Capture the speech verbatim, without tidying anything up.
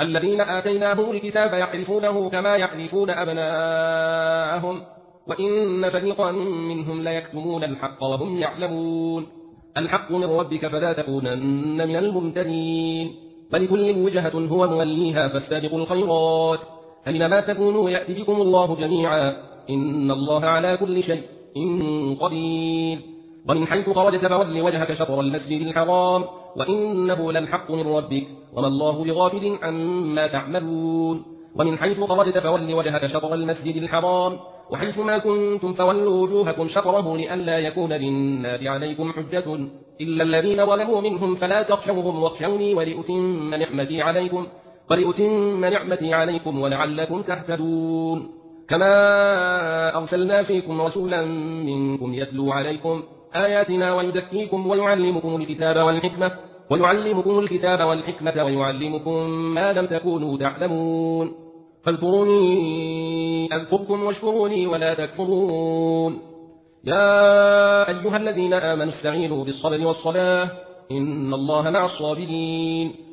الذين آتيناهم الكتاب يعرفونه كما يعرفون أبناءهم وإن فريقا منهم ليكتمون الحق وهم يعلمون. الحق من ربك فلا تكونن من الممترين. ولكل وجهة هو موليها فاستبقوا الخيرات أينما تكونوا يأتي بكم الله جميعا إن الله على كل شيء قدير. ومن حيث خرجت فول وجهك شطر المسجد الحرام وإنه للحق من ربك وما الله بغافل عما تعملون. ومن حيث خرجت فول وجهك شطر المسجد الحرام وحيث ما كنتم فولوا وجوهكم شطره لئلا يكون للناس عليكم حجة إلا الذين ظلموا منهم فلا تخشوهم واخشوني ولأتم نعمتي عليكم ولأتم نعمتي عليكم ولعلكم تهتدون. كما أرسلنا فيكم رسولا منكم يتلو عليكم آياتنا ويزكيكم ويعلمكم الكتاب والحكمة ويعلمكم الكتاب والحكمة ويعلمكم ما لم تكونوا تعلمون. فاذكروني أذكركم واشكروني ولا تكفرون. يا أيها الذين آمنوا استعينوا بالصبر والصلاة إن الله مع الصابرين.